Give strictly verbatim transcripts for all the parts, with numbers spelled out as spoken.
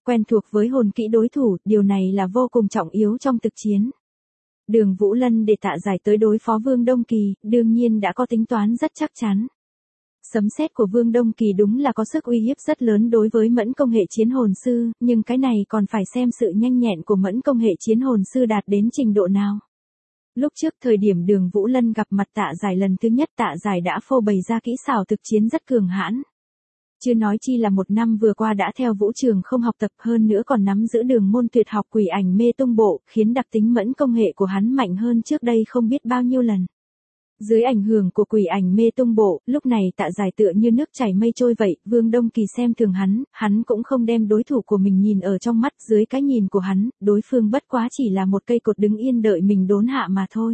quen thuộc với hồn kỹ đối thủ, điều này là vô cùng trọng yếu trong thực chiến. Đường Vũ Lân để Tạ Giải tới đối phó Vương Đông Kỳ, đương nhiên đã có tính toán rất chắc chắn. Sấm sét của Vương Đông Kỳ đúng là có sức uy hiếp rất lớn đối với mẫn công hệ chiến hồn sư, nhưng cái này còn phải xem sự nhanh nhẹn của mẫn công hệ chiến hồn sư đạt đến trình độ nào. Lúc trước thời điểm Đường Vũ Lân gặp mặt Tạ Giải lần thứ nhất, Tạ Giải đã phô bày ra kỹ xảo thực chiến rất cường hãn. Chưa nói chi là một năm vừa qua đã theo vũ trường không học tập, hơn nữa còn nắm giữ đường môn tuyệt học Quỷ Ảnh Mê Tung Bộ, khiến đặc tính mẫn công hệ của hắn mạnh hơn trước đây không biết bao nhiêu lần. Dưới ảnh hưởng của Quỷ Ảnh Mê Tung Bộ, lúc này Tạ Giải tựa như nước chảy mây trôi vậy, Vương Đông Kỳ xem thường hắn, hắn cũng không đem đối thủ của mình nhìn ở trong mắt, dưới cái nhìn của hắn, đối phương bất quá chỉ là một cây cột đứng yên đợi mình đốn hạ mà thôi.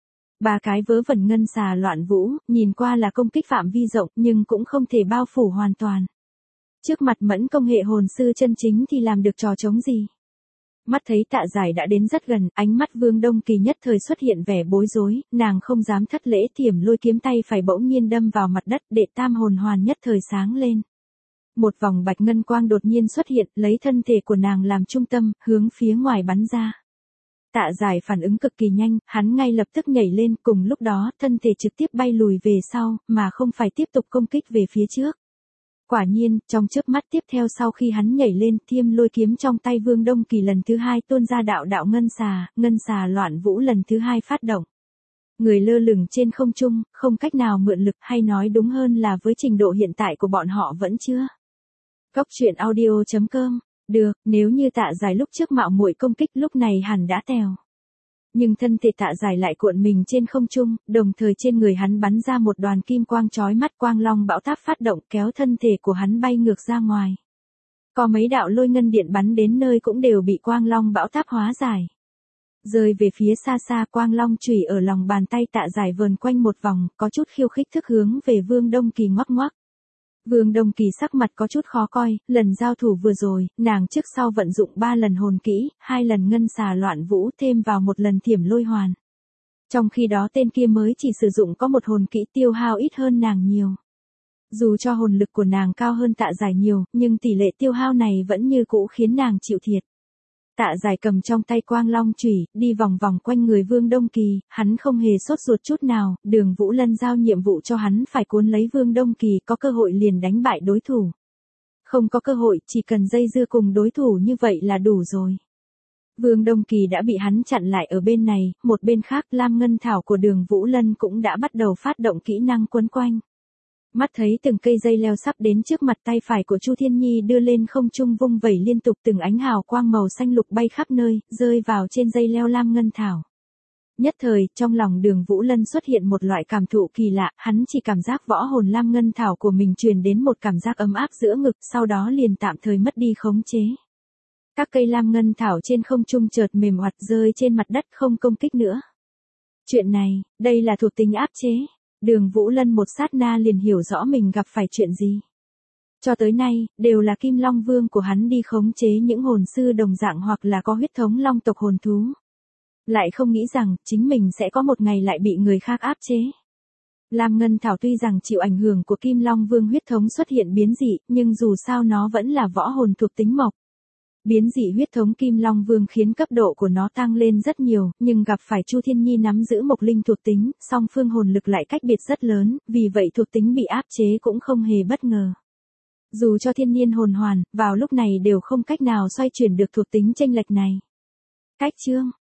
Ba cái vớ vẩn ngân xà loạn vũ, nhìn qua là công kích phạm vi rộng nhưng cũng không thể bao phủ hoàn toàn. Trước mặt mẫn công hệ hồn sư chân chính thì làm được trò trống gì? Mắt thấy Tạ Giải đã đến rất gần, ánh mắt Vương Đông Kỳ nhất thời xuất hiện vẻ bối rối, nàng không dám thất lễ, Thiểm Lôi kiếm tay phải bỗng nhiên đâm vào mặt đất, đệ tam hồn hoàn nhất thời sáng lên. Một vòng bạch ngân quang đột nhiên xuất hiện, lấy thân thể của nàng làm trung tâm, hướng phía ngoài bắn ra. Tạ Giải phản ứng cực kỳ nhanh, hắn ngay lập tức nhảy lên, cùng lúc đó, thân thể trực tiếp bay lùi về sau, mà không phải tiếp tục công kích về phía trước. Quả nhiên, trong chớp mắt tiếp theo sau khi hắn nhảy lên, Thiêm Lôi kiếm trong tay Vương Đông Kỳ lần thứ hai tuôn ra đạo đạo ngân xà, ngân xà loạn vũ lần thứ hai phát động. Người lơ lửng trên không trung, không cách nào mượn lực, hay nói đúng hơn là với trình độ hiện tại của bọn họ vẫn chưa. Góc truyện audio chấm com. Được, nếu như Tạ Giải lúc trước mạo muội công kích lúc này hẳn đã tèo. Nhưng thân thể Tạ Giải lại cuộn mình trên không trung, đồng thời trên người hắn bắn ra một đoàn kim quang chói mắt, quang long bão táp phát động kéo thân thể của hắn bay ngược ra ngoài. Có mấy đạo lôi ngân điện bắn đến nơi cũng đều bị quang long bão táp hóa giải. Rơi về phía xa xa, quang long chùy ở lòng bàn tay Tạ Giải vờn quanh một vòng, có chút khiêu khích thức hướng về Vương Đông Kỳ ngoắc ngoắc. Vương Đông Kỳ sắc mặt có chút khó coi, lần giao thủ vừa rồi, nàng trước sau vận dụng ba lần hồn kỹ, hai lần ngân xà loạn vũ thêm vào một lần Thiểm Lôi hoàn. Trong khi đó tên kia mới chỉ sử dụng có một hồn kỹ, tiêu hao ít hơn nàng nhiều. Dù cho hồn lực của nàng cao hơn Tạ Giải nhiều, nhưng tỷ lệ tiêu hao này vẫn như cũ khiến nàng chịu thiệt. Tạ Giải cầm trong tay quang long chùy, đi vòng vòng quanh người Vương Đông Kỳ, hắn không hề sốt ruột chút nào, Đường Vũ Lân giao nhiệm vụ cho hắn phải cuốn lấy Vương Đông Kỳ, có cơ hội liền đánh bại đối thủ. Không có cơ hội, chỉ cần dây dưa cùng đối thủ như vậy là đủ rồi. Vương Đông Kỳ đã bị hắn chặn lại ở bên này, một bên khác Lam Ngân Thảo của Đường Vũ Lân cũng đã bắt đầu phát động kỹ năng quấn quanh. Mắt thấy từng cây dây leo sắp đến trước mặt, tay phải của Chu Thiên Nhi đưa lên không trung vung vẩy liên tục, từng ánh hào quang màu xanh lục bay khắp nơi, rơi vào trên dây leo Lam Ngân Thảo. Nhất thời, trong lòng Đường Vũ Lân xuất hiện một loại cảm thụ kỳ lạ, hắn chỉ cảm giác võ hồn Lam Ngân Thảo của mình truyền đến một cảm giác ấm áp giữa ngực, sau đó liền tạm thời mất đi khống chế. Các cây Lam Ngân Thảo trên không trung chợt mềm oặt rơi trên mặt đất, không công kích nữa. Chuyện này, đây là thuộc tính áp chế. Đường Vũ Lân một sát na liền hiểu rõ mình gặp phải chuyện gì. Cho tới nay, đều là Kim Long Vương của hắn đi khống chế những hồn sư đồng dạng hoặc là có huyết thống long tộc hồn thú. Lại không nghĩ rằng, chính mình sẽ có một ngày lại bị người khác áp chế. Lam Ngân Thảo tuy rằng chịu ảnh hưởng của Kim Long Vương huyết thống xuất hiện biến dị, nhưng dù sao nó vẫn là võ hồn thuộc tính mộc. Biến dị huyết thống Kim Long Vương khiến cấp độ của nó tăng lên rất nhiều, nhưng gặp phải Chu Thiên Nhi nắm giữ mộc linh thuộc tính, song phương hồn lực lại cách biệt rất lớn, vì vậy thuộc tính bị áp chế cũng không hề bất ngờ. Dù cho thiên niên hồn hoàn, vào lúc này đều không cách nào xoay chuyển được thuộc tính chênh lệch này. Cách chương